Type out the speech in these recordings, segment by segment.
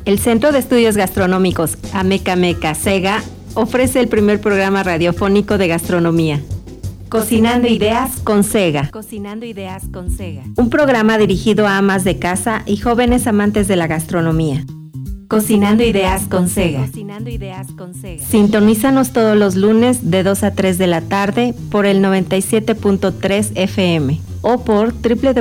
El Centro de Estudios Gastronómicos Ameca Meca CEGA ofrece el primer programa radiofónico de gastronomía. Cocinando Ideas con CEGA. Cocinando Ideas con CEGA. Un programa dirigido a amas de casa y jóvenes amantes de la gastronomía. Cocinando Ideas con CEGA. Cocinando Ideas con CEGA. Sintonízanos todos los lunes de 2 a 3 de la tarde por el 97.3 FM o por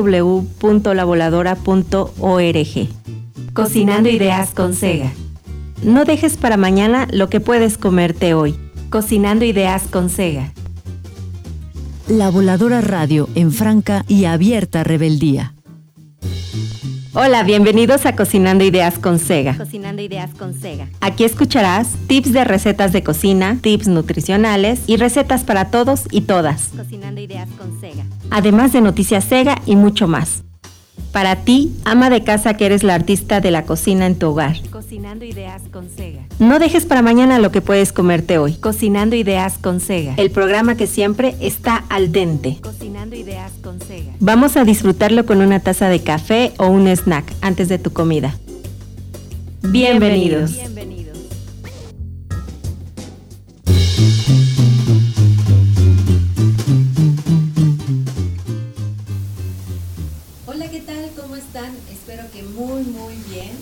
www.lavoladora.org. Cocinando Ideas con CEGA. No dejes para mañana lo que puedes comerte hoy. Cocinando Ideas con CEGA. La Voladora Radio en franca y abierta rebeldía. Hola, bienvenidos a Cocinando Ideas con CEGA. Cocinando Ideas con CEGA. Aquí escucharás tips de recetas de cocina, tips nutricionales y recetas para todos y todas. Cocinando Ideas con CEGA. Además de noticias CEGA y mucho más. Para ti, ama de casa que eres la artista de la cocina en tu hogar. Cocinando Ideas con CEGA. No dejes para mañana lo que puedes comerte hoy. Cocinando Ideas con CEGA. El programa que siempre está al dente. Cocinando Ideas con CEGA. Vamos a disfrutarlo con una taza de café o un snack antes de tu comida. Bienvenidos. Bienvenidos. Hola, ¿qué tal? ¿Cómo están? Espero que muy bien.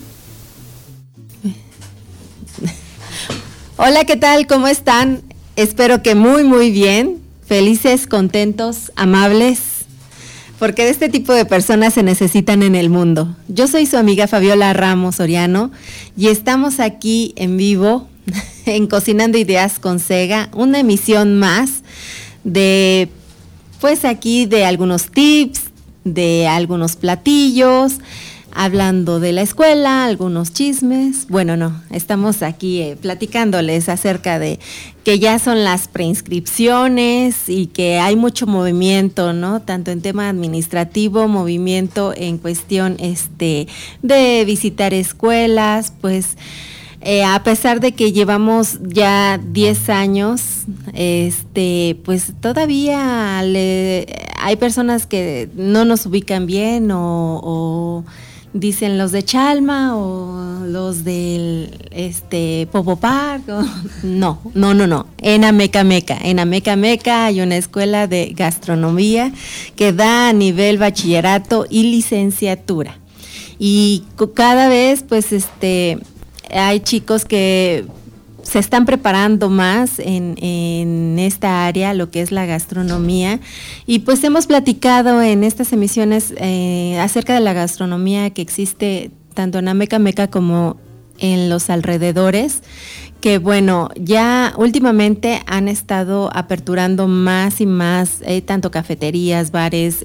Hola, ¿qué tal? ¿Cómo están? Espero que muy bien. Felices, contentos, amables, porque de este tipo de personas se necesitan en el mundo. Yo soy su amiga Fabiola Ramos Soriano y estamos aquí en vivo en Cocinando Ideas con CEGA, una emisión más de, pues aquí de algunos tips, de algunos platillos, hablando de la escuela, algunos chismes. Bueno, no, estamos aquí platicándoles acerca de que ya son las preinscripciones y que hay mucho movimiento, ¿no? Tanto en tema administrativo, movimiento en cuestión de visitar escuelas, pues a pesar de que llevamos ya 10 años, pues todavía hay personas que no nos ubican bien o dicen los de Chalma o los del Popo Park. No. En Ameca Meca hay una escuela de gastronomía que da a nivel bachillerato y licenciatura. Y cada vez pues hay chicos que se están preparando más en esta área, lo que es la gastronomía, y pues hemos platicado en estas emisiones acerca de la gastronomía que existe tanto en Ameca Meca como en los alrededores, que bueno, ya últimamente han estado aperturando más y más, tanto cafeterías, bares,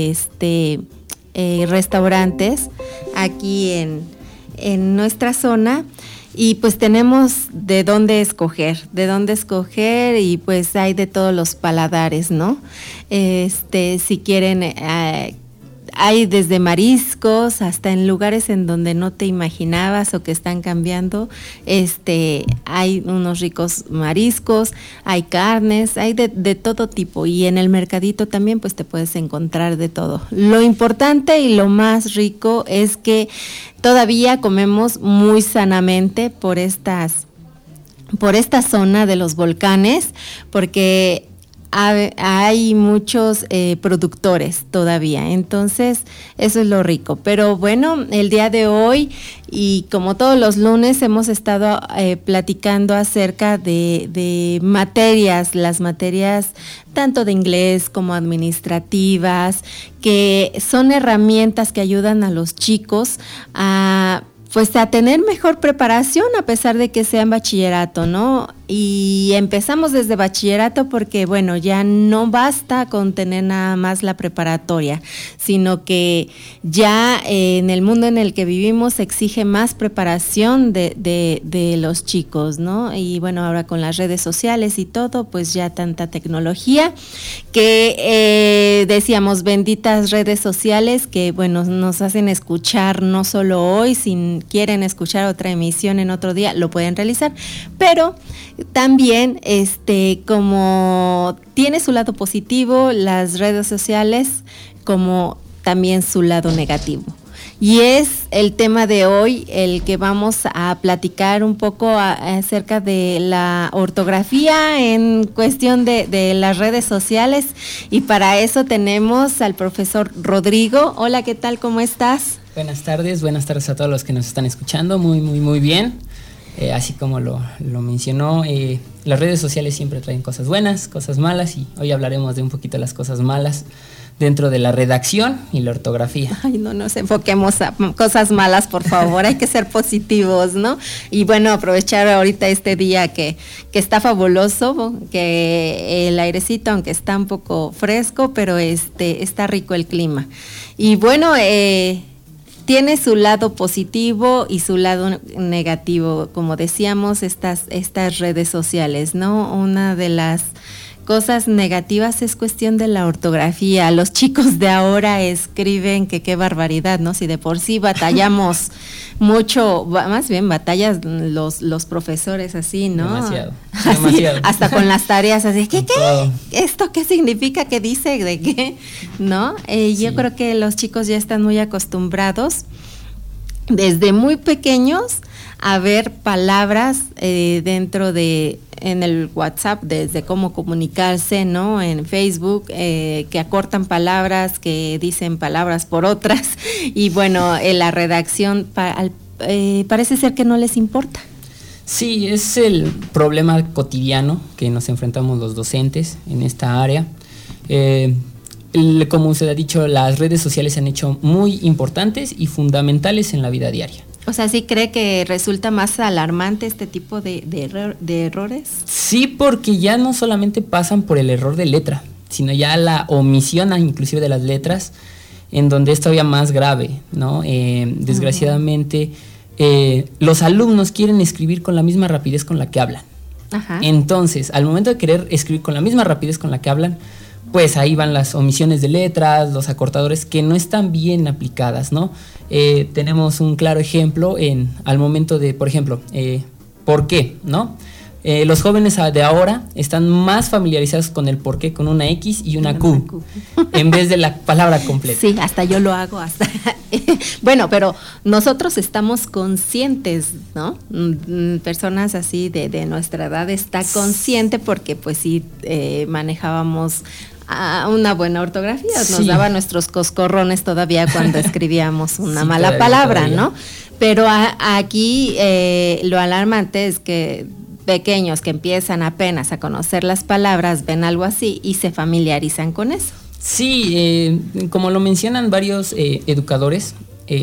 restaurantes aquí en nuestra zona. Y pues tenemos de dónde escoger y pues hay de todos los paladares, ¿no? Si quieren, hay desde mariscos hasta en lugares en donde no te imaginabas o que están cambiando, hay unos ricos mariscos, hay carnes, hay de todo tipo, y en el mercadito también pues te puedes encontrar de todo. Lo importante y lo más rico es que todavía comemos muy sanamente por esta zona de los volcanes, porque hay muchos productores todavía, entonces eso es lo rico. Pero bueno, el día de hoy y como todos los lunes hemos estado platicando acerca de materias, las materias tanto de inglés como administrativas, que son herramientas que ayudan a los chicos a tener mejor preparación a pesar de que sean bachillerato, ¿no? Y empezamos desde bachillerato porque, bueno, ya no basta con tener nada más la preparatoria, sino que ya en el mundo en el que vivimos se exige más preparación de los chicos, ¿no? Y bueno, ahora con las redes sociales y todo, pues ya tanta tecnología que decíamos, benditas redes sociales que, bueno, nos hacen escuchar no solo hoy, si quieren escuchar otra emisión en otro día, lo pueden realizar, pero también, como tiene su lado positivo, las redes sociales, como también su lado negativo. y es el tema de hoy, el que vamos a platicar un poco acerca de la ortografía en cuestión de las redes sociales, y para eso tenemos al profesor Rodrigo. Hola, ¿qué tal? ¿Cómo estás? Buenas tardes a todos los que nos están escuchando, muy bien. Así como lo mencionó, las redes sociales siempre traen cosas buenas, cosas malas, y hoy hablaremos de un poquito de las cosas malas dentro de la redacción y la ortografía. Ay, no nos enfoquemos a cosas malas, por favor, hay que ser positivos, ¿no? Y bueno, aprovechar ahorita este día que está fabuloso, que el airecito, aunque está un poco fresco, pero está rico el clima. Y bueno, tiene su lado positivo y su lado negativo, como decíamos, estas redes sociales, ¿no? Una de las cosas negativas es cuestión de la ortografía. Los chicos de ahora escriben que qué barbaridad, ¿no? Si de por sí batallamos mucho, más bien batallas los profesores así, ¿no? Demasiado. Hasta con las tareas así, ¿qué? ¿Esto qué significa? ¿Qué dice? ¿De qué? ¿No? Yo creo que los chicos ya están muy acostumbrados desde muy pequeños a ver palabras en el WhatsApp, desde cómo comunicarse, ¿no? En Facebook, que acortan palabras, que dicen palabras por otras, y bueno, la redacción parece ser que no les importa. Sí, es el problema cotidiano que nos enfrentamos los docentes en esta área. Como usted ha dicho, las redes sociales se han hecho muy importantes y fundamentales en la vida diaria. O sea, ¿sí cree que resulta más alarmante este tipo de errores? Sí, porque ya no solamente pasan por el error de letra, sino ya la omisión inclusive de las letras, en donde es todavía más grave, ¿no? Desgraciadamente, los alumnos quieren escribir con la misma rapidez con la que hablan. Ajá. Entonces, al momento de querer escribir con la misma rapidez con la que hablan, pues ahí van las omisiones de letras, los acortadores que no están bien aplicadas, ¿no? Tenemos un claro ejemplo al momento de, por ejemplo, ¿por qué? ¿No? Los jóvenes de ahora están más familiarizados con el por qué, con una X y una Q, en vez de la palabra completa. Sí, hasta yo lo hago, bueno, pero nosotros estamos conscientes, ¿no? Personas así de nuestra edad está consciente porque pues sí manejábamos una buena ortografía, nos daba nuestros coscorrones todavía cuando escribíamos una mala palabra, ¿no? Pero aquí lo alarmante es que pequeños que empiezan apenas a conocer las palabras ven algo así y se familiarizan con eso. Sí, como lo mencionan varios educadores,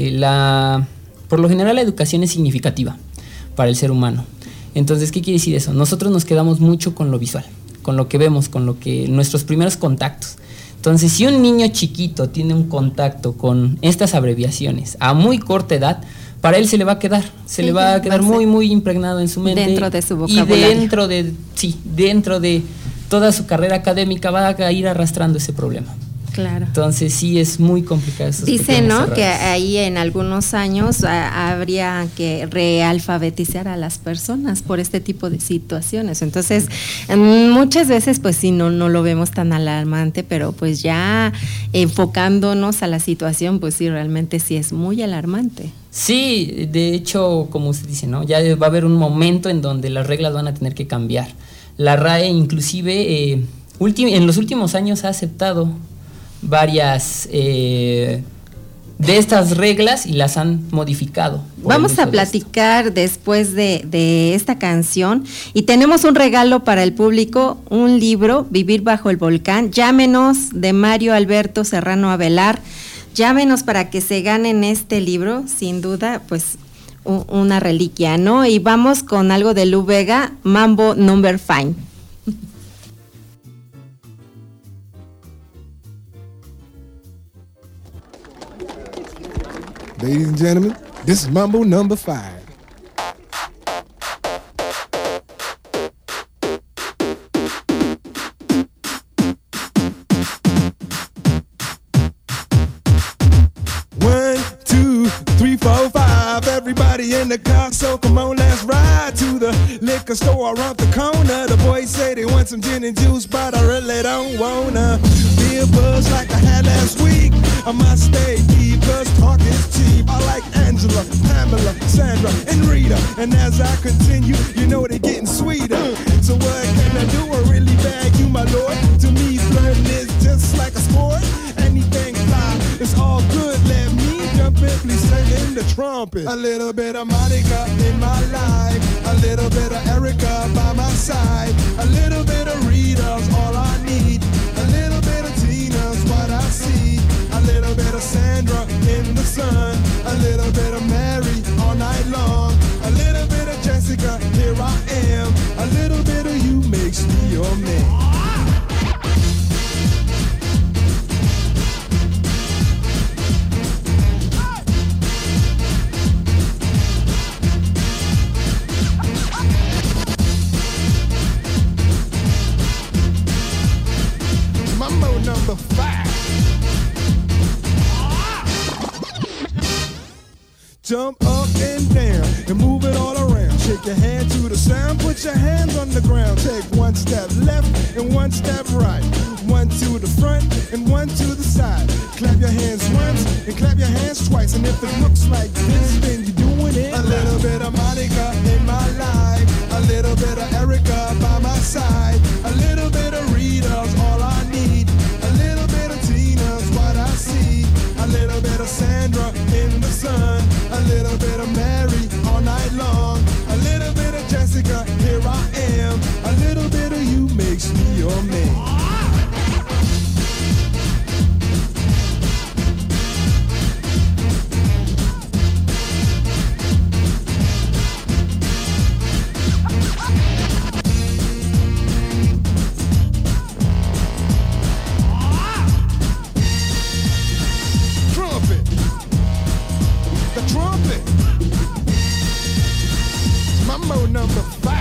por lo general la educación es significativa para el ser humano. Entonces, ¿qué quiere decir eso? Nosotros nos quedamos mucho con lo visual, con lo que vemos, con lo que nuestros primeros contactos. Entonces, si un niño chiquito tiene un contacto con estas abreviaciones a muy corta edad, para él se le va a quedar, le va a quedar muy impregnado en su mente. Dentro de su vocabulario. Y dentro de toda su carrera académica va a ir arrastrando ese problema. Claro. Entonces sí es muy complicado. Dice, ¿no?, que ahí en algunos años habría que realfabetizar a las personas por este tipo de situaciones. Entonces, muchas veces pues sí no lo vemos tan alarmante, pero pues ya enfocándonos a la situación, pues sí, realmente sí es muy alarmante. Sí, de hecho, como usted dice, ¿no?, ya va a haber un momento en donde las reglas van a tener que cambiar. La RAE inclusive en los últimos años ha aceptado varias de estas reglas y las han modificado. Vamos a platicar después de esta canción, y tenemos un regalo para el público, un libro, Vivir bajo el volcán. Llámenos, de Mario Alberto Serrano Avelar. Llámenos para que se ganen este libro, sin duda, pues una reliquia, ¿no? Y vamos con algo de Lu Vega, Mambo Number 5. Ladies and gentlemen, this is Mambo number 5. One, two, three, four, five. Everybody in the car, so come on, let's ride to the liquor store around the corner. The boys say they want want some gin and juice, but I really don't wanna be a buzz like I had last week. I must stay deep, cause talk is cheap. I like Angela, Pamela, Sandra, and Rita. And as I continue, you know they're getting sweeter. So what can I do? I really bag you, my lord. To me, flirting is just like a sport. Anything fly, it's all good. Let me jump in, please sing in the trumpet. A little bit of Monica in my life, a little bit of Erica by my side, a little bit of Rita's all I need, a little bit of Tina's what I see, a little bit of Sandra in the sun, a little bit of Mary all night long, a little bit of Jessica, here I am, a little bit of you makes me your man. Mambo number 5. Jump up and down and move it all around. Shake your hand to the sound, put your hands on the ground. Take one step left and one step right. One to the front and one to the side. Clap your hands once and clap your hands twice. And if it looks like this, then you're doing it. A little bit of Monica in my life, a little bit of Erica by my side, a little bit of Rita's all I need, a little bit of Tina's what I see, a little bit of Sandra in the sun, a little bit of Mary all night long, a little bit of Jessica, here I am, a little bit of you makes me your man. Mambo number 5.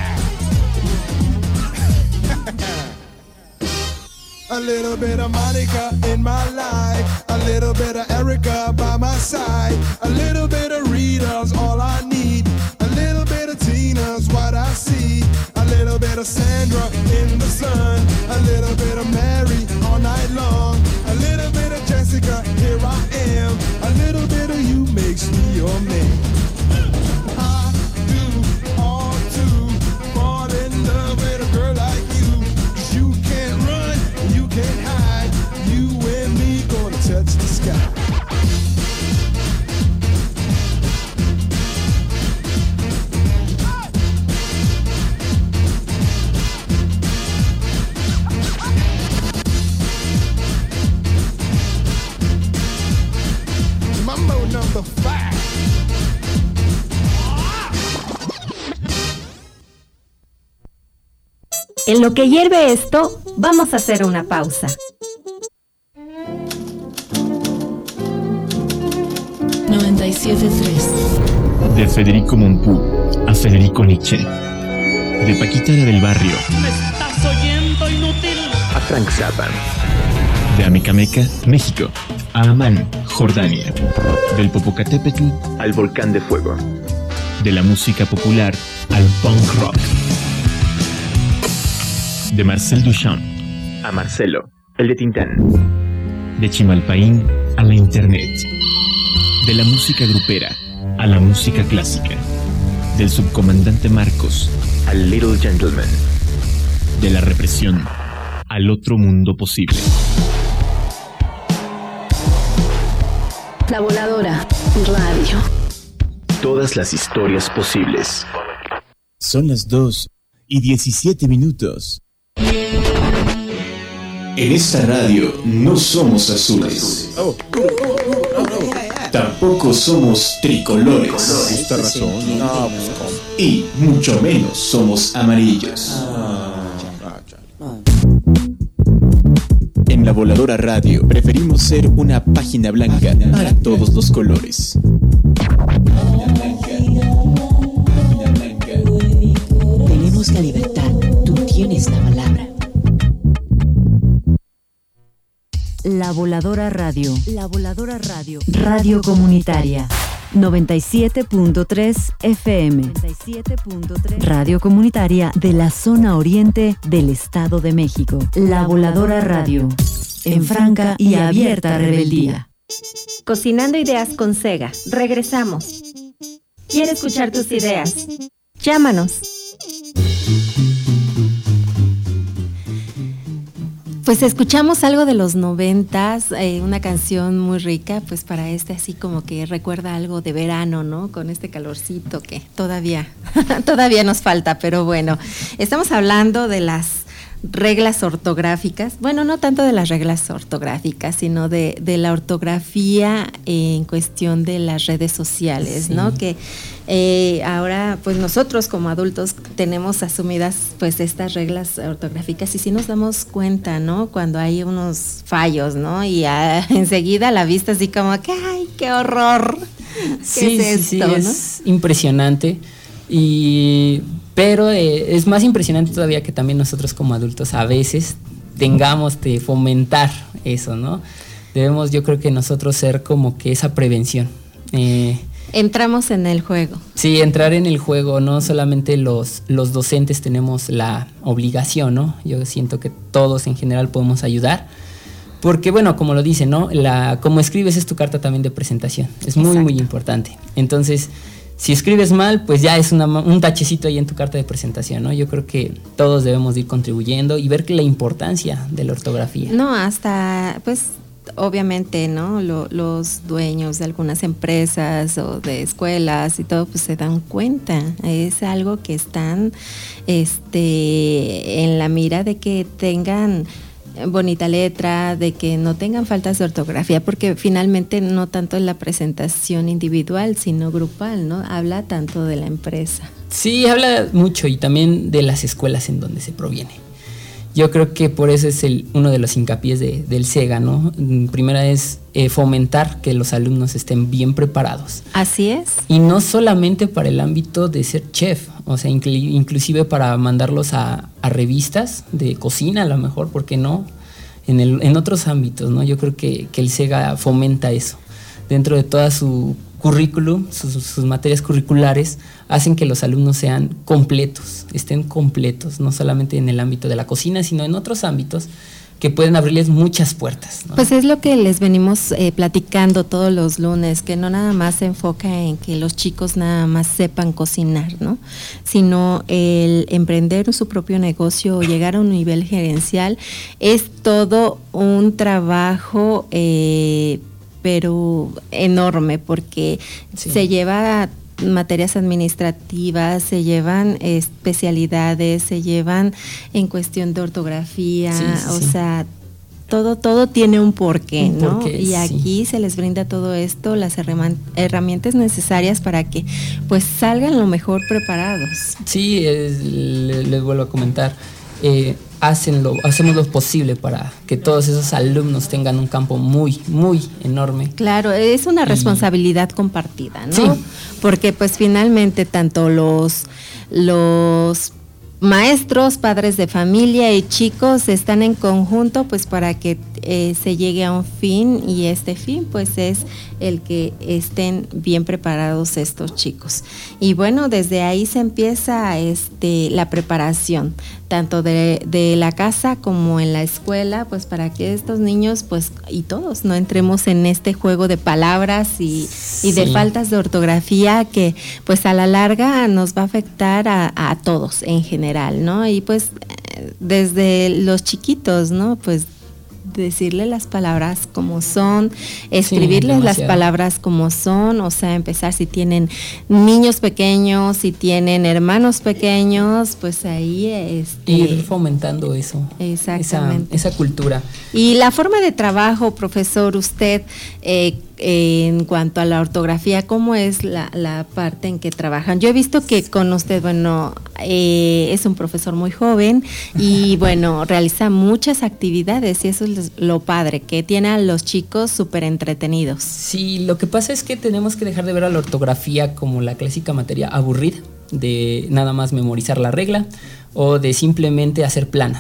A little bit of Monica in my life, a little bit of Erica by my side, a little bit of Rita's all I need, a little bit of Tina's what I see, a little bit of Sandra in the sun, a little bit of Mary all night long, a little bit of Jessica, here I am, a little bit of you makes me your man. I do all to fall in love with a girl like you, 'cause you can't run, you can't hide, you and me gonna touch the sky. Mambo number 5. En lo que hierve esto, vamos a hacer una pausa. 97.3. De Federico Mompou a Federico Nietzsche. De Paquita la del Barrio. ¿Me estás oyendo, inútil? A Frank Zappa. De Amecameca, México, a Amán, Jordania. Del Popocatépetl al Volcán de Fuego. De la música popular al punk rock. De Marcel Duchamp a Marcelo, el de Tintán. De Chimalpaín a la internet. De la música grupera a la música clásica. Del subcomandante Marcos al Little Gentleman. De la represión al otro mundo posible. La Voladora Radio. Todas las historias posibles. Son las 2:17. En esta radio no somos azules. Tampoco somos tricolores. Justa razón. Y mucho menos somos amarillos. En La Voladora Radio preferimos ser una página blanca para todos los colores. Tenemos la libertad, tú tienes la palabra. La Voladora Radio. La Voladora Radio. Radio comunitaria. 97.3 FM. Radio comunitaria de la zona oriente del Estado de México. La Voladora Radio. En franca y abierta rebeldía. Cocinando ideas con Sega. Regresamos. ¿Quiere escuchar tus ideas? Llámanos. Pues escuchamos algo de los 90s, una canción muy rica, pues para así como que recuerda algo de verano, ¿no? Con este calorcito que todavía nos falta, pero bueno, estamos hablando de las reglas ortográficas, bueno, no tanto de las reglas ortográficas, sino de la ortografía en cuestión de las redes sociales, sí. ¿No? Que ahora, pues nosotros como adultos tenemos asumidas pues estas reglas ortográficas y sí nos damos cuenta, ¿no? Cuando hay unos fallos, ¿no? Y enseguida la vista así como que, ¡ay, qué horror! ¿Qué es esto, ¿no? Es impresionante. Pero es más impresionante todavía que también nosotros como adultos a veces tengamos de fomentar eso, ¿no? Debemos, yo creo que nosotros ser como que esa prevención. Entramos en el juego. Sí, entrar en el juego, no solamente los docentes tenemos la obligación, ¿no? Yo siento que todos en general podemos ayudar. Porque, bueno, como lo dice, ¿no? Como escribes es tu carta también de presentación. Es muy, muy importante. Entonces, si escribes mal, pues ya es un tachecito ahí en tu carta de presentación, ¿no? Yo creo que todos debemos ir contribuyendo y ver que la importancia de la ortografía. No, hasta, pues, obviamente, ¿no? Los dueños de algunas empresas o de escuelas y todo, pues se dan cuenta. Es algo que están en la mira de que tengan bonita letra, de que no tengan faltas de ortografía, porque finalmente no tanto es la presentación individual, sino grupal, ¿no? Habla tanto de la empresa. Sí, habla mucho y también de las escuelas en donde se proviene. Yo creo que por eso es uno de los hincapiés del SEGA, ¿no? Primera es fomentar que los alumnos estén bien preparados. Así es. Y no solamente para el ámbito de ser chef, o sea, inclusive para mandarlos a revistas de cocina, a lo mejor, ¿por qué no? En otros ámbitos, ¿no? Yo creo que el SEGA fomenta eso. Dentro de toda su currículum, sus materias curriculares, hacen que los alumnos sean completos, estén completos, no solamente en el ámbito de la cocina, sino en otros ámbitos que pueden abrirles muchas puertas, ¿no? Pues es lo que les venimos platicando todos los lunes, que no nada más se enfoca en que los chicos nada más sepan cocinar, ¿no? Sino el emprender su propio negocio o llegar a un nivel gerencial es todo un trabajo pero enorme, porque se lleva materias administrativas, se llevan especialidades, se llevan en cuestión de ortografía, sea, todo tiene un porqué, ¿no? Y aquí se les brinda todo esto, las herramientas necesarias para que pues salgan lo mejor preparados. Sí, les vuelvo a comentar, hacemos lo posible para que todos esos alumnos tengan un campo muy, muy enorme. Claro, es una responsabilidad compartida, ¿no? Sí. Porque pues finalmente tanto los maestros, padres de familia y chicos están en conjunto pues para que se llegue a un fin, y este fin pues es el que estén bien preparados estos chicos. Y bueno, desde ahí se empieza la preparación, tanto de la casa como en la escuela, pues para que estos niños pues y todos no entremos en este juego de palabras y de faltas de ortografía que pues a la larga nos va a afectar a todos en general, ¿no? Y pues desde los chiquitos, ¿no? Pues decirle las palabras como son, escribirles las palabras como son, o sea, empezar si tienen niños pequeños, si tienen hermanos pequeños, pues ahí ir fomentando eso. Exactamente. Esa cultura. Y la forma de trabajo, profesor, usted en cuanto a la ortografía, ¿cómo es la parte en que trabajan? Yo he visto que con usted, bueno, es un profesor muy joven y bueno, realiza muchas actividades y eso es lo padre, que tiene a los chicos súper entretenidos. Sí, lo que pasa es que tenemos que dejar de ver a la ortografía como la clásica materia aburrida, de nada más memorizar la regla o de simplemente hacer planas.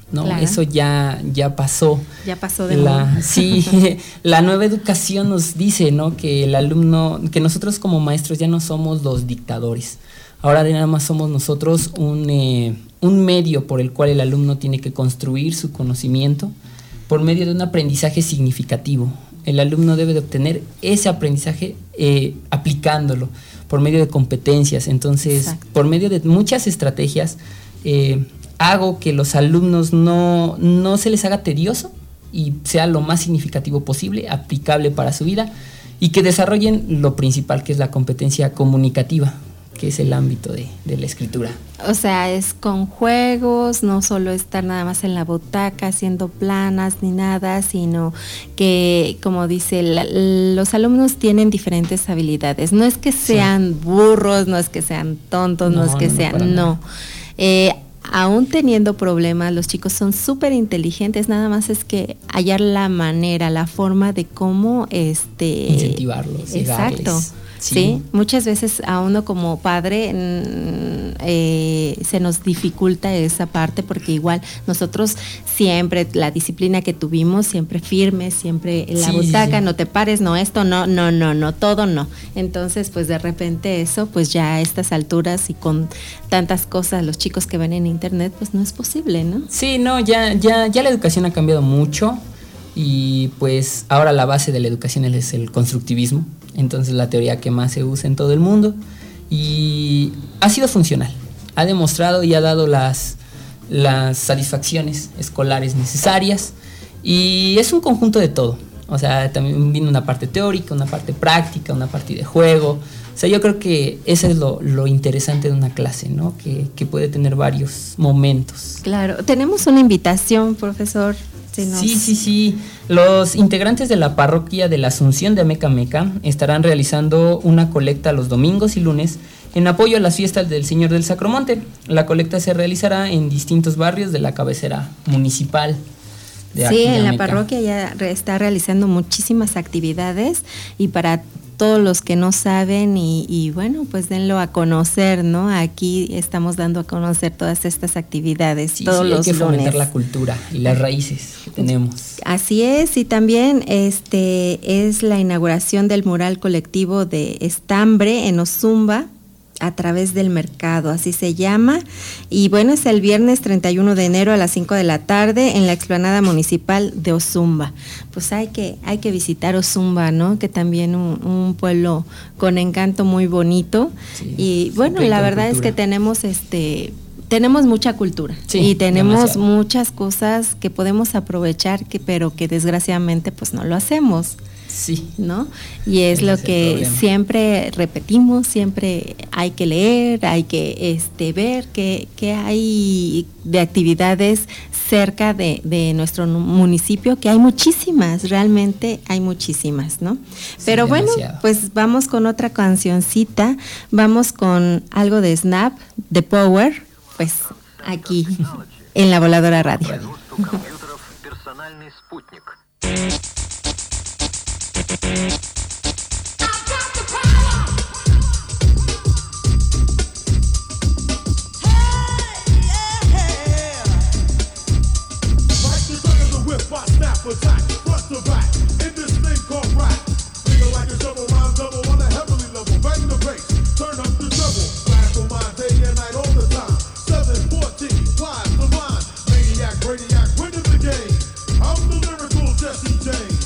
¿no? Claro. Eso ya pasó. Ya pasó de moda. Sí, la nueva educación nos dice, ¿no? Que el alumno, que nosotros como maestros ya no somos los dictadores. Ahora nada más somos nosotros un medio por el cual el alumno tiene que construir su conocimiento por medio de un aprendizaje significativo. El alumno debe de obtener ese aprendizaje aplicándolo por medio de competencias. Entonces, exacto, por medio de muchas estrategias, hago que los alumnos no se les haga tedioso y sea lo más significativo posible, aplicable para su vida, y que desarrollen lo principal, que es la competencia comunicativa, que es el ámbito de la escritura. O sea, es con juegos, no solo estar nada más en la butaca haciendo planas ni nada, sino que, como dice, los alumnos tienen diferentes habilidades. No es que sean burros, no es que sean tontos, no es que sean... No. Aún teniendo problemas, los chicos son súper inteligentes, nada más es que hallar la manera, la forma de cómo incentivarlos, exacto. Llegarles. Sí, muchas veces a uno como padre se nos dificulta esa parte, porque igual nosotros siempre, la disciplina que tuvimos, siempre firmes, siempre en la butaca, no te pares, no esto, no, todo no. Entonces, pues de repente eso, pues ya a estas alturas y con tantas cosas, los chicos que ven en internet, pues no es posible, ¿no? Sí, no, ya la educación ha cambiado mucho y pues ahora la base de la educación es el constructivismo. Entonces la teoría que más se usa en todo el mundo y ha sido funcional, ha demostrado y ha dado las satisfacciones escolares necesarias y es un conjunto de todo. O sea, también viene una parte teórica, una parte práctica, una parte de juego. O sea, yo creo que eso es lo interesante de una clase, ¿no? Que puede tener varios momentos. Claro, tenemos una invitación, profesor. Sí. Los integrantes de la parroquia de la Asunción de Amecameca estarán realizando una colecta los domingos y lunes en apoyo a las fiestas del Señor del Sacromonte. La colecta se realizará en distintos barrios de la cabecera municipal de aquí de en la Ameca. Parroquia ya está realizando muchísimas actividades y para todos los que no saben y bueno, pues denlo a conocer, ¿no? Aquí estamos dando a conocer todas estas actividades todos los lunes. Hay que fomentar la cultura y las raíces que tenemos. Así es, y también es la inauguración del mural colectivo de estambre en Ozumba, a través del mercado, así se llama, y bueno, es el viernes 31 de enero a las 5 de la tarde en la explanada municipal de Ozumba. Pues hay que visitar Ozumba, ¿no? Que también un pueblo con encanto muy bonito, y bueno, la verdad es que tenemos mucha cultura y tenemos demasiado. Muchas cosas que podemos aprovechar, pero que desgraciadamente pues no lo hacemos. Sí. ¿No? Y es lo que siempre repetimos, siempre hay que leer, hay que ver qué hay de actividades cerca de nuestro municipio, que hay muchísimas, realmente hay muchísimas, ¿no? Pero sí, bueno, demasiado. Pues vamos con otra cancioncita, vamos con algo de Snap, de Power, pues aquí en La Voladora Radio. Attack, front to back, in this thing called rap. Feel like a double rhyme double on a heavenly level. Bang the bass, turn up the treble. Blast on my day and night all the time. 714, flies the line. Maniac, radiac, winning the game. I'm the lyrical Jesse James.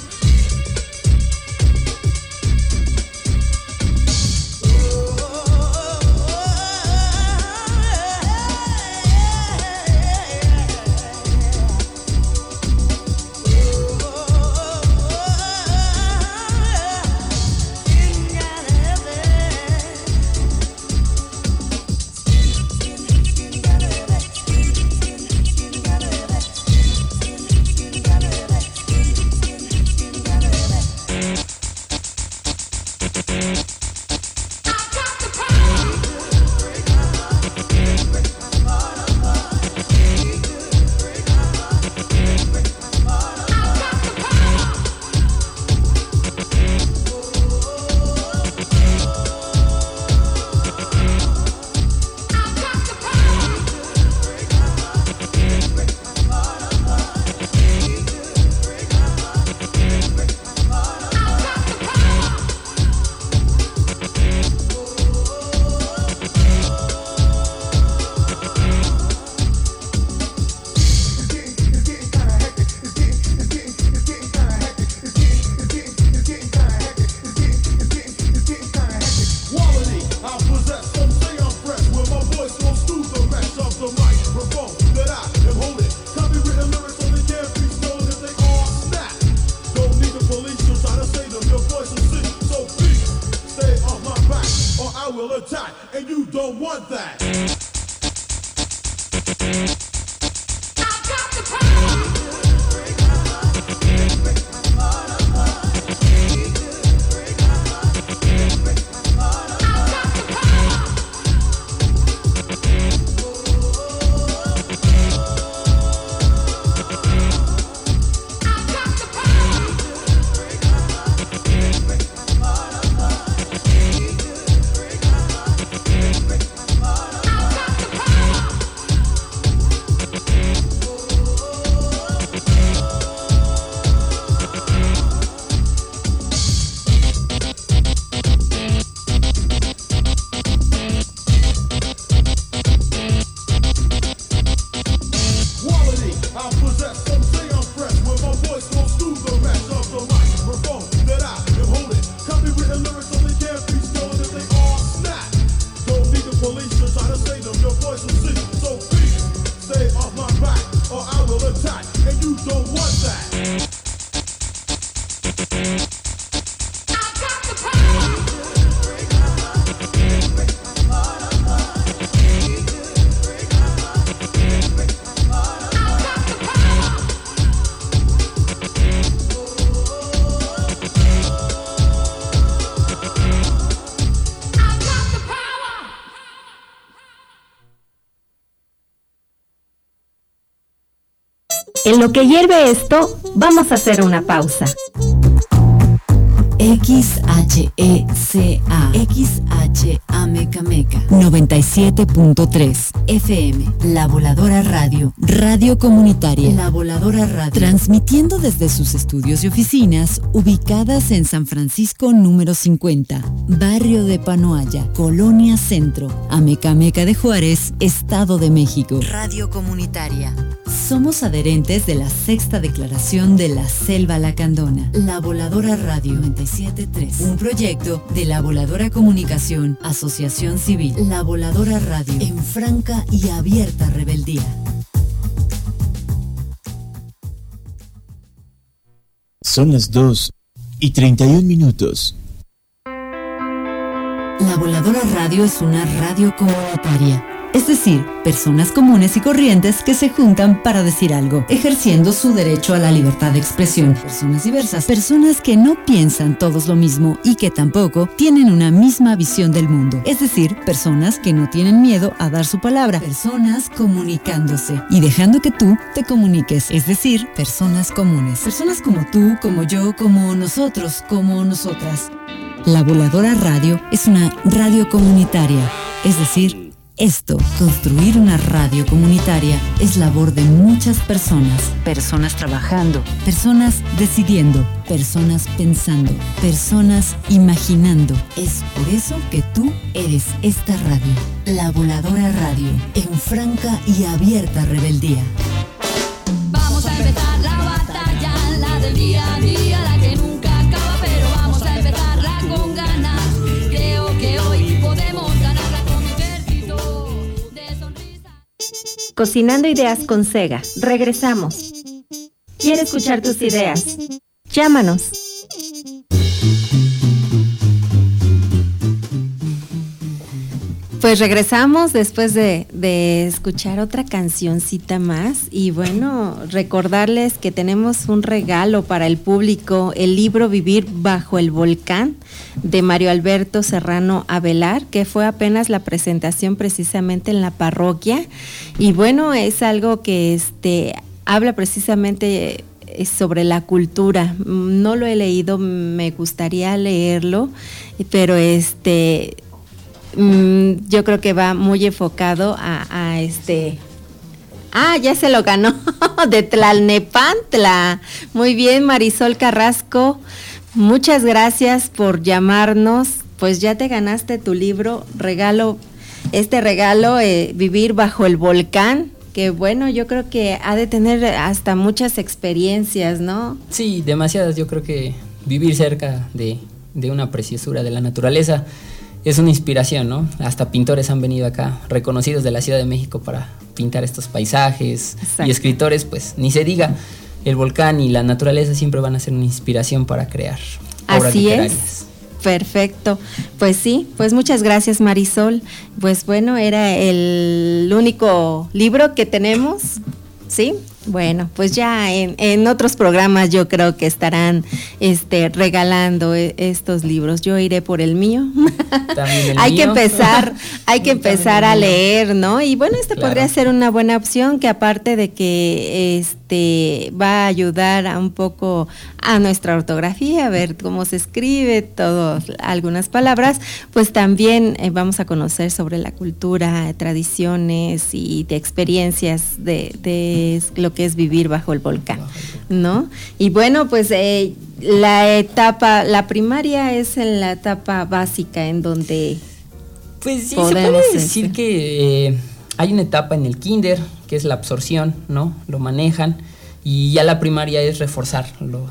will attack, and you don't want that. I've got the power. En lo que hierve esto, vamos a hacer una pausa. XHECA Meca 97.3 FM La Voladora Radio, radio comunitaria. La Voladora Radio, transmitiendo desde sus estudios y oficinas ubicadas en San Francisco número 50, barrio de Panoaya, Colonia Centro, Amecameca de Juárez, Estado de México. Radio comunitaria. Somos adherentes de la Sexta Declaración de la Selva Lacandona. La Voladora Radio 97.3, un proyecto de La Voladora Comunicación, Asociación Civil. La Voladora Radio, en franca y abierta rebeldía. Son las 2:31. La Voladora Radio es una radio comunitaria. Es decir, personas comunes y corrientes que se juntan para decir algo, ejerciendo su derecho a la libertad de expresión. Personas diversas, personas que no piensan todos lo mismo y que tampoco tienen una misma visión del mundo. Es decir, personas que no tienen miedo a dar su palabra. Personas comunicándose y dejando que tú te comuniques. Es decir, personas comunes. Personas como tú, como yo, como nosotros, como nosotras. La Voladora Radio es una radio comunitaria. Es decir, esto, construir una radio comunitaria, es labor de muchas personas. Personas trabajando, personas decidiendo, personas pensando, personas imaginando. Es por eso que tú eres esta radio, La Voladora Radio, en franca y abierta rebeldía. Vamos a empezar la batalla, la del día a día, la que nunca acaba, pero vamos a empezarla con ganas. Creo que hoy podemos ganarla con mi ejército de sonrisas. Cocinando Ideas con Sega. Regresamos. ¿Quieres escuchar tus ideas? Llámanos. Pues regresamos después de escuchar otra cancioncita más y bueno, recordarles que tenemos un regalo para el público, el libro Vivir bajo el volcán de Mario Alberto Serrano Avelar, que fue apenas la presentación precisamente en la parroquia y bueno, es algo que habla precisamente sobre la cultura. No lo he leído, me gustaría leerlo, pero yo creo que va muy enfocado a ya se lo ganó, de Tlalnepantla. Muy bien, Marisol Carrasco, muchas gracias por llamarnos. Pues ya te ganaste tu libro, regalo, Vivir bajo el volcán, que bueno, yo creo que ha de tener hasta muchas experiencias, ¿no? Sí, demasiadas. Yo creo que vivir cerca de una preciosura de la naturaleza es una inspiración, ¿no? Hasta pintores han venido acá, reconocidos de la Ciudad de México, para pintar estos paisajes. Exacto. Y escritores, pues, ni se diga, el volcán y la naturaleza siempre van a ser una inspiración para crear obras literarias. Perfecto, pues sí, pues muchas gracias Marisol. Pues bueno, era el único libro que tenemos, ¿sí? Bueno, pues ya en otros programas yo creo que estarán regalando estos libros. Yo iré por el mío. También el hay mío. que empezar a leer, ¿no? Y bueno, Claro. podría ser una buena opción, que aparte de que va a ayudar a un poco a nuestra ortografía, a ver cómo se escribe, algunas palabras, pues también vamos a conocer sobre la cultura, tradiciones y de experiencias de lo que es vivir bajo el volcán, ¿no? Y bueno, pues la primaria es en la etapa básica en donde pues sí, se puede decir que hay una etapa en el kinder que es la absorción, ¿no? Lo manejan, y ya la primaria es reforzar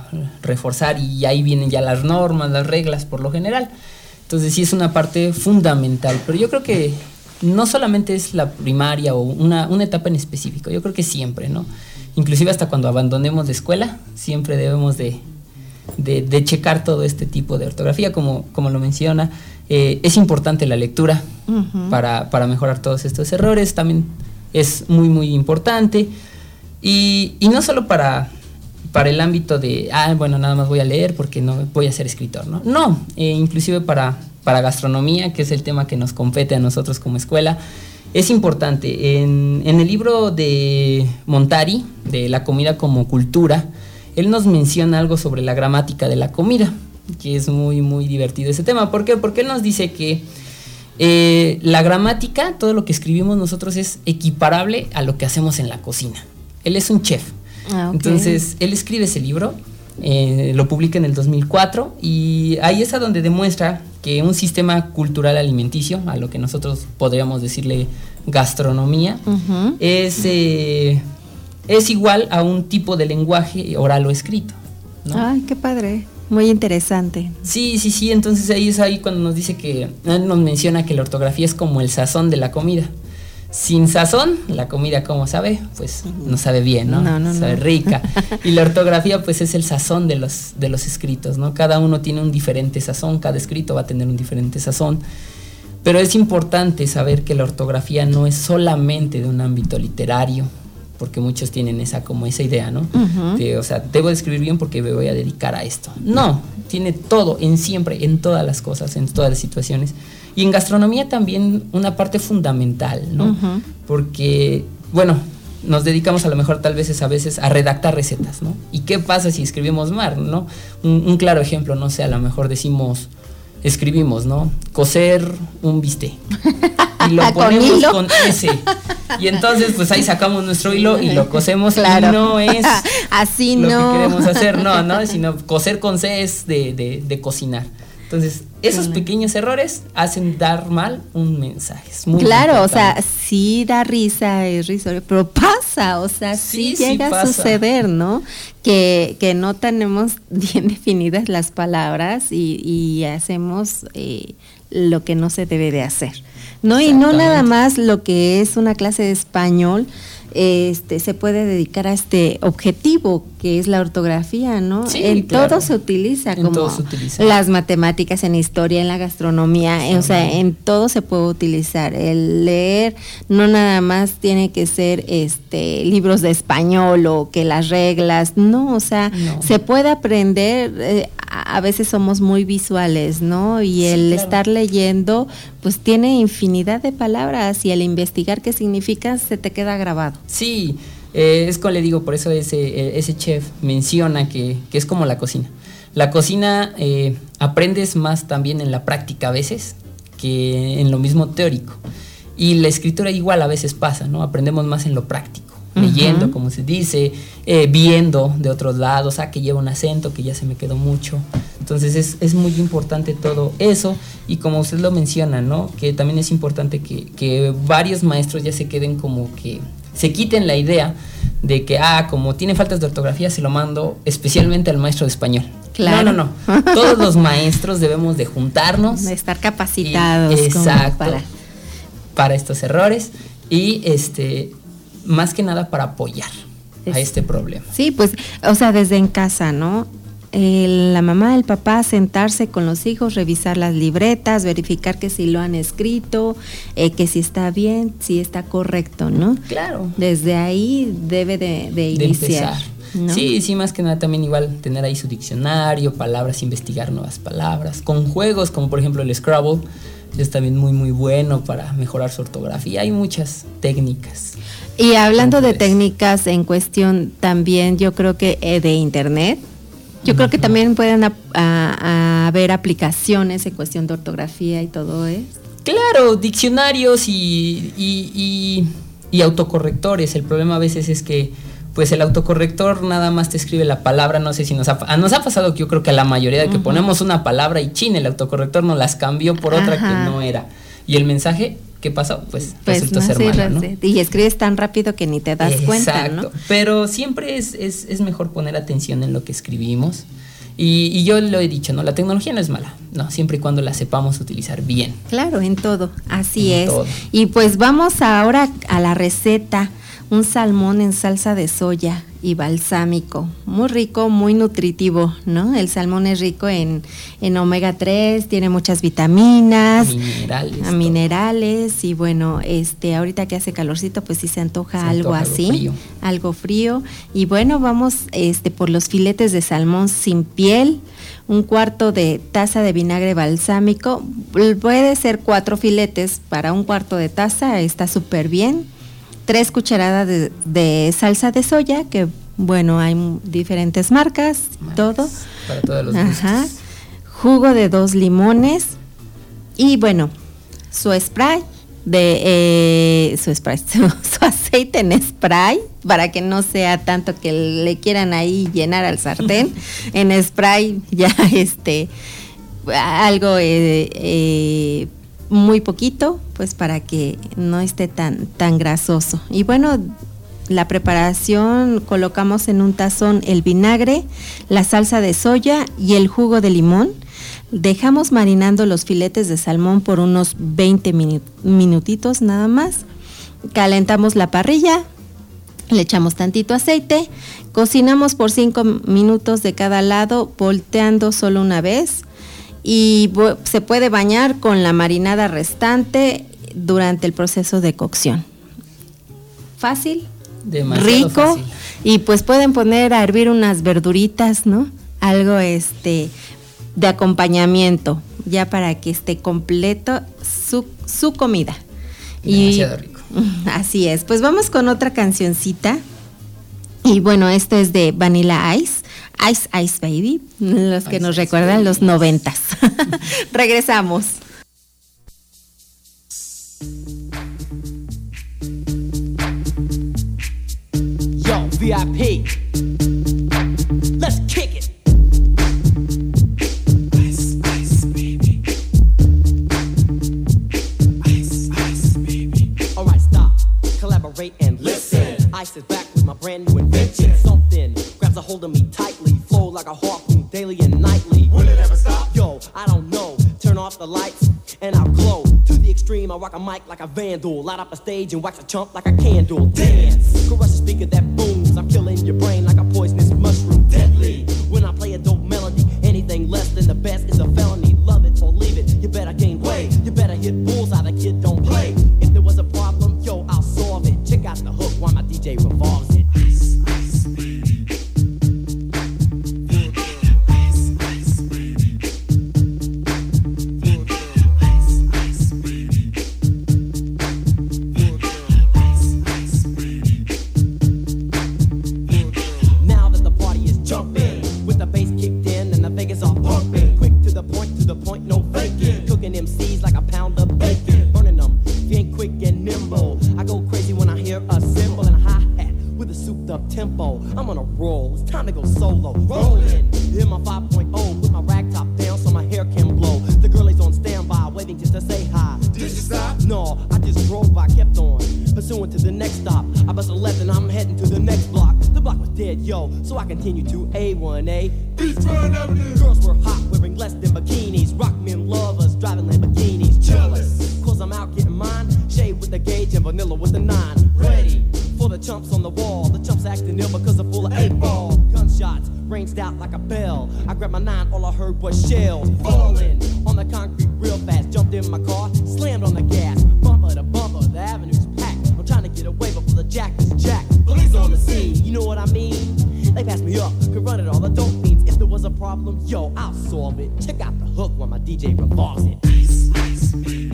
y ahí vienen ya las normas, las reglas por lo general. Entonces sí es una parte fundamental, pero yo creo que no solamente es la primaria o una etapa en específico, yo creo que siempre, ¿no? Inclusive hasta cuando abandonemos la escuela, siempre debemos de checar todo este tipo de ortografía, como lo menciona. Es importante la lectura para mejorar todos estos errores, también es muy, muy importante. Y no solo para el ámbito de, bueno, nada más voy a leer porque no voy a ser escritor, ¿no? No, inclusive para gastronomía, que es el tema que nos compete a nosotros como escuela, es importante. En el libro de Montari, de La comida como cultura, él nos menciona algo sobre la gramática de la comida, que es muy, muy divertido ese tema. ¿Por qué? Porque él nos dice que la gramática, todo lo que escribimos nosotros es equiparable a lo que hacemos en la cocina. Él es un chef. Okay. Entonces, él escribe ese libro, lo publica en el 2004, y ahí es a donde demuestra que un sistema cultural alimenticio, a lo que nosotros podríamos decirle gastronomía, es igual a un tipo de lenguaje oral o escrito, ¿no? Ay, qué padre, muy interesante. Sí, entonces ahí es cuando nos dice que, nos menciona que la ortografía es como el sazón de la comida. Sin sazón, la comida, ¿cómo sabe? Pues no sabe bien, ¿no? No sabe rica. Y la ortografía, pues es el sazón de los escritos, ¿no? Cada uno tiene un diferente sazón, cada escrito va a tener un diferente sazón. Pero es importante saber que la ortografía no es solamente de un ámbito literario, porque muchos tienen esa idea, ¿no? Que, o sea, debo de escribir bien porque me voy a dedicar a esto. No, tiene todo, siempre, en todas las cosas, en todas las situaciones. Y en gastronomía también una parte fundamental, ¿no? Porque, bueno, nos dedicamos a lo mejor tal vez a veces a redactar recetas, ¿no? ¿Y qué pasa si escribimos mal, no? Un claro ejemplo, no sé, a lo mejor escribimos, ¿no? Cocer un bistec. Y lo ponemos con S. Y entonces, pues ahí sacamos nuestro hilo y lo cosemos, claro. Y no es así lo que queremos hacer, no, sino cocer con C es de cocinar. Entonces, esos pequeños errores hacen dar mal un mensaje. Es muy claro, importante. O sea, sí da risa, es risorio, pero pasa, o sea, sí llega a suceder, ¿no? Que no tenemos bien definidas las palabras y hacemos lo que no se debe de hacer, ¿no? Y no nada más lo que es una clase de español, se puede dedicar a este objetivo que es la ortografía, ¿no? Sí, claro. Todo se utiliza, como las matemáticas, en historia, en la gastronomía, o sea, en todo se puede utilizar. El leer no nada más tiene que ser libros de español o que las reglas, no, o sea, se puede aprender. A veces somos muy visuales, ¿no? Y el estar leyendo, pues tiene infinidad de palabras, y el investigar qué significa se te queda grabado. Sí, es como le digo, por eso ese chef menciona que es como la cocina. La cocina aprendes más también en la práctica a veces que en lo mismo teórico. Y la escritura igual a veces pasa, ¿no? Aprendemos más en lo práctico. Leyendo, como se dice, viendo de otros lados, que lleva un acento que ya se me quedó mucho. Entonces es muy importante todo eso, y como usted lo menciona, ¿no? Que también es importante que varios maestros ya se queden como que se quiten la idea de que, como tiene faltas de ortografía, se lo mando especialmente al maestro de español. Claro. No. Todos los maestros debemos de juntarnos. De estar capacitados. Exacto. Para estos errores y más que nada para apoyar a este problema. Sí, pues, o sea, desde en casa, ¿no? la mamá, el papá, sentarse con los hijos, revisar las libretas, verificar que si lo han escrito, que si está bien, si está correcto, ¿no? Claro. Desde ahí debe de iniciar. ¿No? Sí, más que nada también igual tener ahí su diccionario, palabras, investigar nuevas palabras, con juegos como por ejemplo el Scrabble, es también muy muy bueno para mejorar su ortografía. Hay muchas técnicas. Y hablando de técnicas en cuestión también, yo creo que de internet, yo creo que también pueden haber aplicaciones en cuestión de ortografía y todo eso. Claro, diccionarios y autocorrectores. El problema a veces es que pues el autocorrector nada más te escribe la palabra. No sé si nos ha pasado que yo creo que a la mayoría de que ponemos una palabra y el autocorrector nos las cambió por otra que no era. Y el mensaje, ¿qué pasó? Pues resultó ser malo, ¿no? Y escribes tan rápido que ni te das cuenta, ¿no? Pero siempre es mejor poner atención en lo que escribimos. Y yo lo he dicho, ¿no? La tecnología no es mala, no, siempre y cuando la sepamos utilizar bien. Claro, en todo, así es. Todo. Y pues vamos ahora a la receta. Un salmón en salsa de soya y balsámico, muy rico, muy nutritivo, ¿no? El salmón es rico en omega 3, tiene muchas vitaminas, minerales y bueno, ahorita que hace calorcito, pues sí se antoja algo así, algo frío. Y bueno, vamos por los filetes de salmón sin piel, 1/4 de taza de vinagre balsámico, puede ser 4 filetes para 1/4 de taza, está súper bien. 3 cucharadas de salsa de soya, que bueno, hay diferentes marcas, todo. Para todos los gustos. Jugo de 2 limones y bueno, su spray su aceite en spray, para que no sea tanto que le quieran ahí llenar al sartén. En spray ya algo muy poquito, pues para que no esté tan grasoso. Y bueno, la preparación: colocamos en un tazón el vinagre, la salsa de soya y el jugo de limón. Dejamos marinando los filetes de salmón por unos 20 minutitos nada más. Calentamos la parrilla, le echamos tantito aceite, cocinamos por 5 minutos de cada lado, volteando solo una vez. Y se puede bañar con la marinada restante durante el proceso de cocción. Fácil, demasiado rico, fácil. Y pues pueden poner a hervir unas verduritas, ¿no? Algo de acompañamiento, ya para que esté completo su comida. Demasiado rico. Así es. Pues vamos con otra cancioncita. Y bueno, esto es de Vanilla Ice. Ice Ice Baby, los que nos recuerdan los 90s. Regresamos. Yo, VIP, let's kick it. Ice Ice Baby, Ice Ice Baby. All right, stop, collaborate and listen. Ice is back with my brand new invention. Something grabs a hold of me tightly, flow like a harpoon daily and nightly. Will it ever stop? Yo, I don't know. Turn off the lights and I'll glow. To the extreme, I rock a mic like a vandal. Light up a stage and wax a chump like a candle. Dance, caress a speaker that booms. I'm killing your brain like a poisonous mushroom. Deadly, when I play a dope melody. Anything less than the best is a felony. Love it or leave it, you better gain weight. You better hit bullseye, the kid don't play. If there was a problem, yo, I'll solve it. Check out the hook while my DJ revolves it. Ice, ice, baby. Ice, ice, baby. Ice, ice, baby. Ice, ice, baby. Now that the party is jumping, with the bass kicked in and the Vegas all pumping. Quick to the point, no faking. Cooking MCs like a pound of bacon. Burning them, being quick and nimble. I go crazy when I hear a cymbal and a hi-hat with a souped up tempo. I'm on a roll, it's time to go solo. Rolling, in my 5.0, with my rag top down so my hair can blow. The girl is on standby, waiting just to say hi. Did you stop? No, I just drove by, kept on, pursuing to the next stop. I bust a left and I'm heading to the next block. The block was dead, yo, so I continued to A1A. Girls were hot, wearing less than bikinis. Rock men lovers, driving Lamborghinis. Jealous, cause I'm out getting mine. Shade with the gauge and vanilla with the 9. Ready for the chumps on the wall. The chumps acting ill because they're full of 8-ball. Gunshots ranged out like a bell. I grabbed my 9, all I heard was shells falling on the concrete real fast. Jumped in my car, slammed on the gas. Bumper to bumper, the avenue's packed. I'm trying to get away before the jack is jacked. Police on the scene, you know what I mean? They passed me up, could run it all, the dope means. If there was a problem, yo, I'll solve it. Check out the hook while my DJ revolves it. Ice, ice, baby.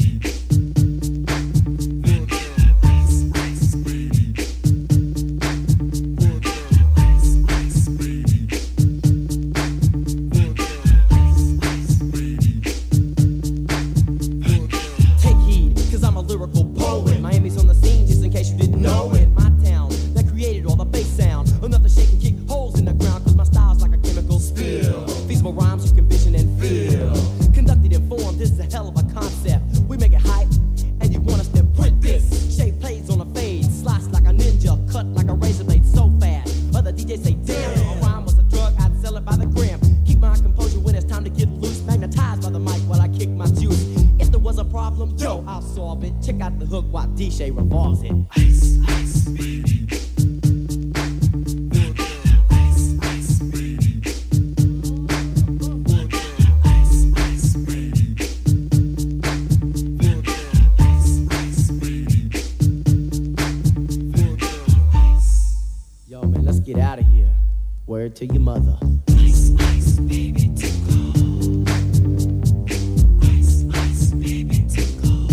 To your mother. Ice, ice, baby, tickle. Ice, ice, baby, tickle.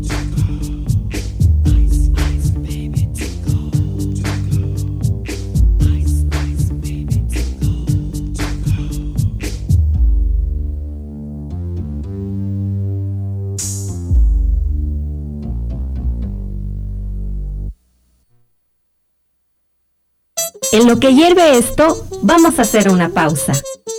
Ice, ice, baby, tickle. Ice, ice, baby, tickle. En lo que hierve esto, vamos a hacer una pausa.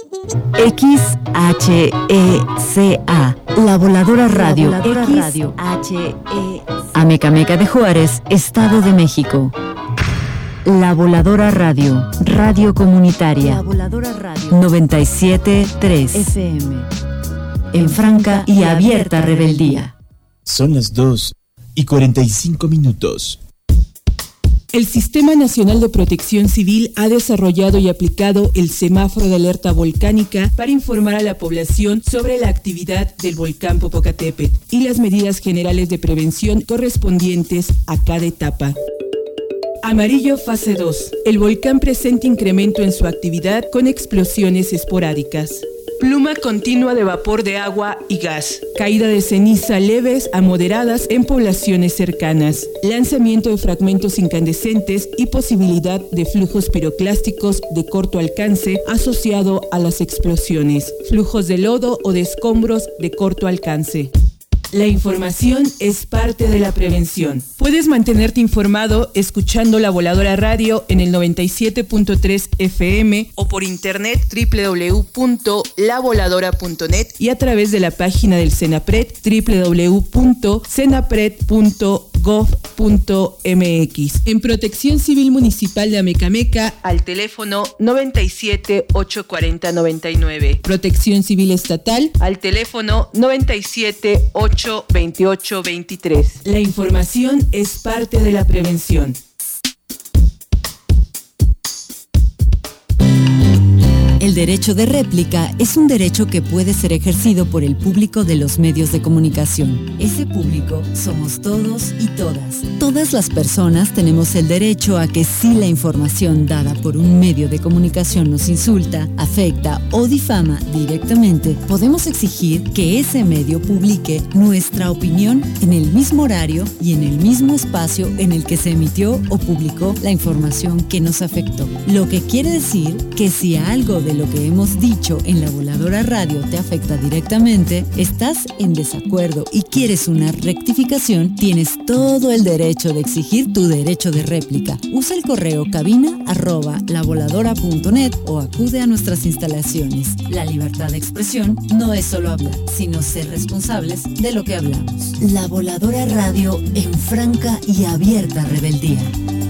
XHECA, La Voladora Radio. Amecameca de Juárez, Estado de México. La Voladora Radio, radio comunitaria. La Voladora Radio 97.3 FM. En franca y abierta rebeldía. Son las 2:45. El Sistema Nacional de Protección Civil ha desarrollado y aplicado el semáforo de alerta volcánica para informar a la población sobre la actividad del volcán Popocatépetl y las medidas generales de prevención correspondientes a cada etapa. Amarillo fase 2. El volcán presenta incremento en su actividad con explosiones esporádicas. Pluma continua de vapor de agua y gas. Caída de ceniza leves a moderadas en poblaciones cercanas. Lanzamiento de fragmentos incandescentes y posibilidad de flujos piroclásticos de corto alcance asociado a las explosiones. Flujos de lodo o de escombros de corto alcance. La información es parte de la prevención. Puedes mantenerte informado escuchando La Voladora Radio en el 97.3 FM o por internet www.lavoladora.net y a través de la página del CENAPRED www.cenapred.gov.mx. En Protección Civil Municipal de Amecameca al teléfono 97 840 99. Protección Civil Estatal al teléfono 97 828 23. La información es parte de la prevención. El derecho de réplica es un derecho que puede ser ejercido por el público de los medios de comunicación. Ese público somos todos y todas. Todas las personas tenemos el derecho a que si la información dada por un medio de comunicación nos insulta, afecta o difama directamente, podemos exigir que ese medio publique nuestra opinión en el mismo horario y en el mismo espacio en el que se emitió o publicó la información que nos afectó. Lo que quiere decir que si algo de lo que hemos dicho en La Voladora Radio te afecta directamente, estás en desacuerdo y quieres una rectificación, tienes todo el derecho de exigir tu derecho de réplica. Usa el correo cabina@lavoladora.net o acude a nuestras instalaciones. La libertad de expresión no es solo hablar, sino ser responsables de lo que hablamos. La Voladora Radio en franca y abierta rebeldía.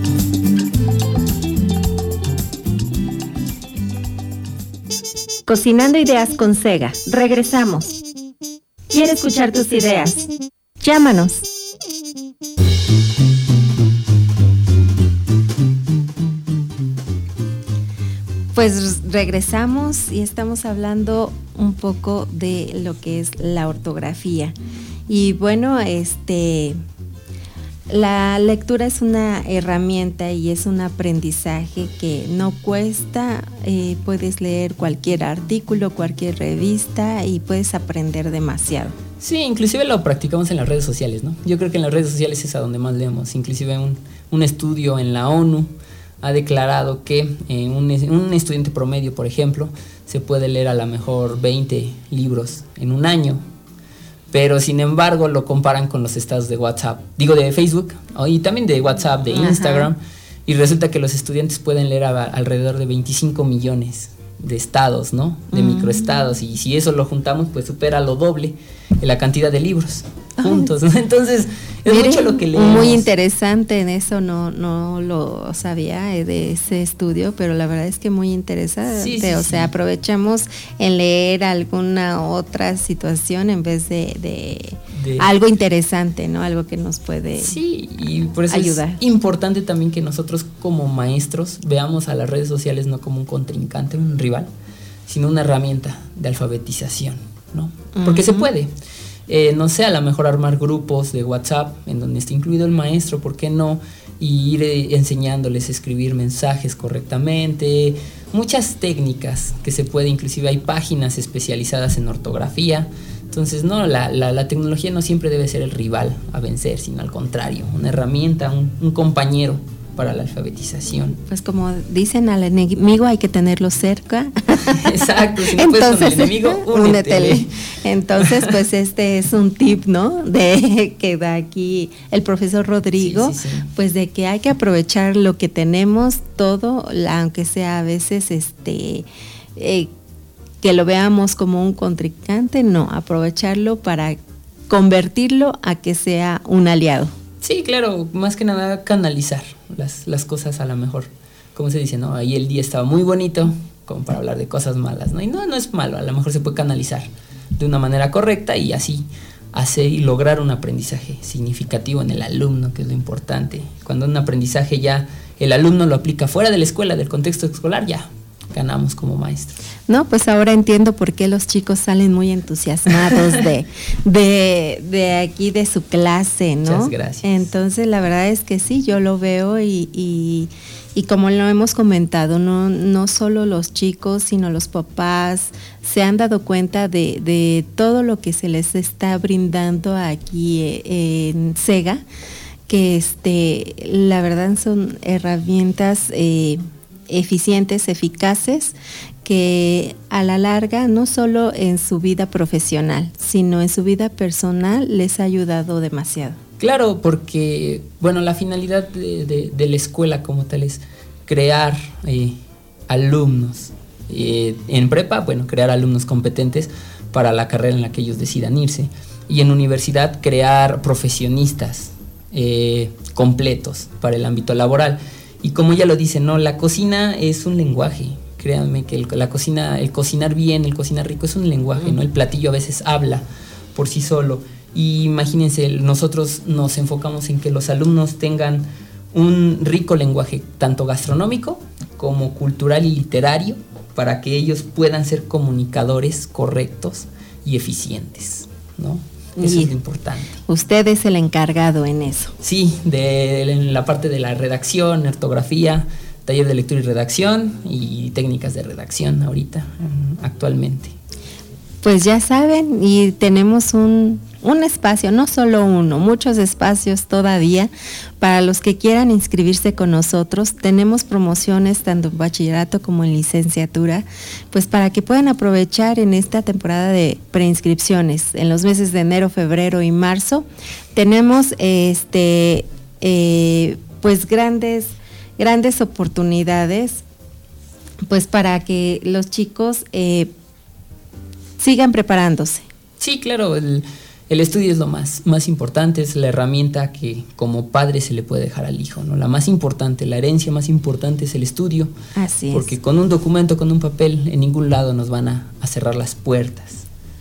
Cocinando Ideas con Sega. Regresamos. ¿Quiere escuchar tus ideas? Llámanos. Pues regresamos y estamos hablando un poco de lo que es la ortografía. Y bueno, la lectura es una herramienta y es un aprendizaje que no cuesta. Puedes leer cualquier artículo, cualquier revista y puedes aprender demasiado. Sí, inclusive lo practicamos en las redes sociales, ¿no? Yo creo que en las redes sociales es a donde más leemos. Inclusive un estudio en la ONU ha declarado que un estudiante promedio, por ejemplo, se puede leer a lo mejor 20 libros en un año. Pero sin embargo lo comparan con los estados de WhatsApp, de Facebook, y también de WhatsApp, de Instagram. Ajá. Y resulta que los estudiantes pueden leer alrededor de 25 millones de estados, ¿no? De microestados, y si eso lo juntamos, pues supera lo doble la cantidad de libros juntos, ¿no? Entonces es mucho lo que leemos. Muy interesante, en eso no lo sabía de ese estudio, pero la verdad es que muy interesante. Sí, sea, aprovechamos en leer alguna otra situación en vez de algo interesante, ¿no? Algo que nos puede y por eso ayudar. Es importante también que nosotros como maestros veamos a las redes sociales no como un contrincante, un rival, sino una herramienta de alfabetización, ¿no? Porque se puede. No sé, a lo mejor armar grupos de WhatsApp en donde esté incluido el maestro, ¿por qué no? Y ir enseñándoles a escribir mensajes correctamente, muchas técnicas que se puede, inclusive hay páginas especializadas en ortografía. Entonces, no, la tecnología no siempre debe ser el rival a vencer, sino al contrario, una herramienta, un compañero para la alfabetización. Pues como dicen, al enemigo hay que tenerlo cerca. Exacto, si no entonces, puedes con el enemigo, únetele. Entonces, pues este es un tip, ¿no? Que da aquí el profesor Rodrigo, pues de que hay que aprovechar lo que tenemos, todo, aunque sea a veces que lo veamos como un contrincante, no, aprovecharlo para convertirlo a que sea un aliado. Sí, claro, más que nada canalizar las cosas a lo mejor, como se dice, ¿no? Ahí el día estaba muy bonito, como para hablar de cosas malas, ¿no? Y no es malo, a lo mejor se puede canalizar de una manera correcta y así hacer y lograr un aprendizaje significativo en el alumno, que es lo importante. Cuando un aprendizaje ya el alumno lo aplica fuera de la escuela, del contexto escolar, ya ganamos como maestros. No, pues ahora entiendo por qué los chicos salen muy entusiasmados de aquí de su clase, ¿no? Muchas gracias. Entonces la verdad es que sí, yo lo veo y como lo hemos comentado, no solo los chicos, sino los papás se han dado cuenta de todo lo que se les está brindando aquí en SEGA, que la verdad son herramientas eficientes, eficaces, que a la larga, no solo en su vida profesional, sino en su vida personal, les ha ayudado demasiado. Claro, porque, bueno, la finalidad de la escuela como tal es crear alumnos. En prepa, bueno, crear alumnos competentes para la carrera en la que ellos decidan irse. Y en universidad, crear profesionistas completos para el ámbito laboral. Y como ella lo dice, no, la cocina es un lenguaje. Créanme que la cocina, el cocinar bien, el cocinar rico es un lenguaje, ¿no? El platillo a veces habla por sí solo. Y imagínense, nosotros nos enfocamos en que los alumnos tengan un rico lenguaje, tanto gastronómico como cultural y literario, para que ellos puedan ser comunicadores correctos y eficientes, ¿no? Eso es lo importante. Usted es el encargado en eso. Sí, en la parte de la redacción, ortografía, taller de lectura y redacción y técnicas de redacción ahorita, actualmente. Pues ya saben, y tenemos un espacio, no solo uno, muchos espacios todavía para los que quieran inscribirse con nosotros. Tenemos promociones tanto en bachillerato como en licenciatura, pues para que puedan aprovechar en esta temporada de preinscripciones. En los meses de enero, febrero y marzo tenemos pues grandes oportunidades, pues para que los chicos sigan preparándose. Sí, claro, el estudio es lo más importante, es la herramienta que como padre se le puede dejar al hijo, ¿no? La más importante, la herencia más importante es el estudio. Así es. Porque con un documento, con un papel, en ningún lado nos van a cerrar las puertas.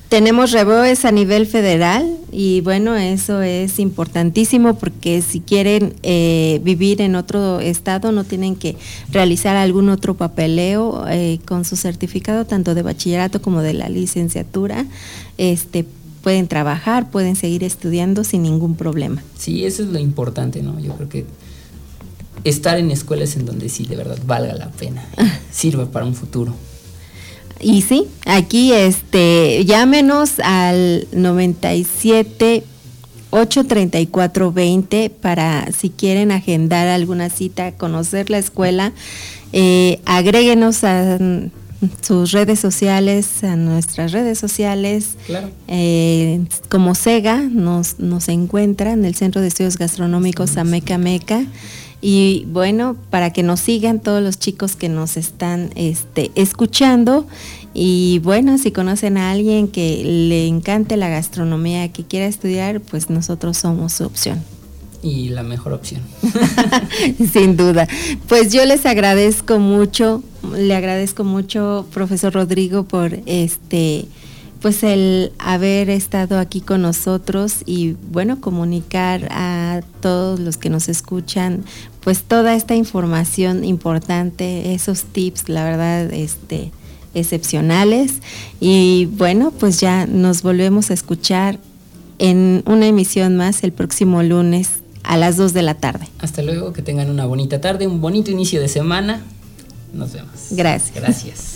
Tenemos REBOES a nivel federal y bueno, eso es importantísimo porque si quieren vivir en otro estado no tienen que realizar algún otro papeleo con su certificado tanto de bachillerato como de la licenciatura, pueden trabajar, pueden seguir estudiando sin ningún problema. Sí, eso es lo importante, ¿no? Yo creo que estar en escuelas en donde sí de verdad valga la pena, sirva para un futuro. Y sí, aquí llámenos al 97 834 20 para si quieren agendar alguna cita, conocer la escuela, agréguenos a sus redes sociales, a nuestras redes sociales. Claro. Como SEGA nos encuentra en el Centro de Estudios Gastronómicos Ameca Meca. Y bueno, para que nos sigan todos los chicos que nos están escuchando. Y bueno, si conocen a alguien que le encante la gastronomía, que quiera estudiar, pues nosotros somos su opción. Y la mejor opción. Sin duda. Pues yo les agradezco mucho, le agradezco mucho, profesor Rodrigo, por pues el haber estado aquí con nosotros y bueno, comunicar a todos los que nos escuchan pues toda esta información importante, esos tips, la verdad, excepcionales. Y bueno, pues ya nos volvemos a escuchar en una emisión más el próximo lunes a las 2 de la tarde. Hasta luego, que tengan una bonita tarde, un bonito inicio de semana. Nos vemos. Gracias. Gracias.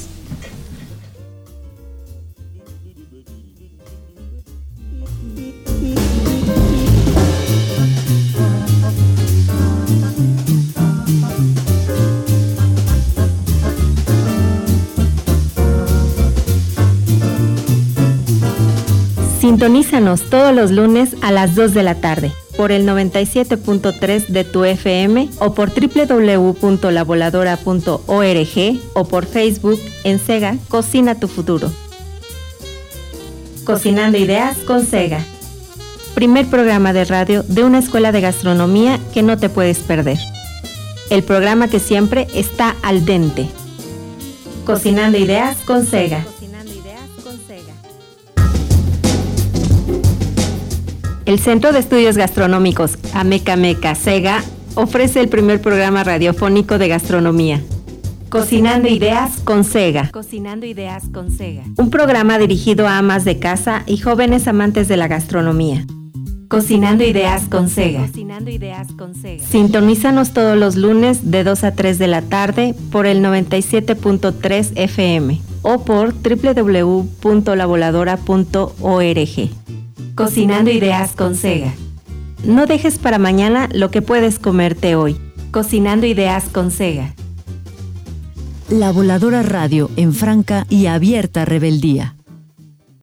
Sintonízanos todos los lunes a las 2 de la tarde por el 97.3 de tu FM o por www.lavoladora.org o por Facebook en SEGA Cocina tu Futuro. Cocinando Ideas con SEGA. Primer programa de radio de una escuela de gastronomía que no te puedes perder. El programa que siempre está al dente. Cocinando Ideas con SEGA. El Centro de Estudios Gastronómicos Ameca Meca SEGA ofrece el primer programa radiofónico de gastronomía. Cocinando Ideas con SEGA. Cocinando Ideas con SEGA. Un programa dirigido a amas de casa y jóvenes amantes de la gastronomía. Cocinando Ideas con SEGA. Cocinando Ideas con SEGA. Sintonízanos todos los lunes de 2 a 3 de la tarde por el 97.3 FM o por www.lavoladora.org. Cocinando Ideas con SEGA. No dejes para mañana lo que puedes comerte hoy. Cocinando Ideas con SEGA. La Voladora Radio en franca y abierta rebeldía.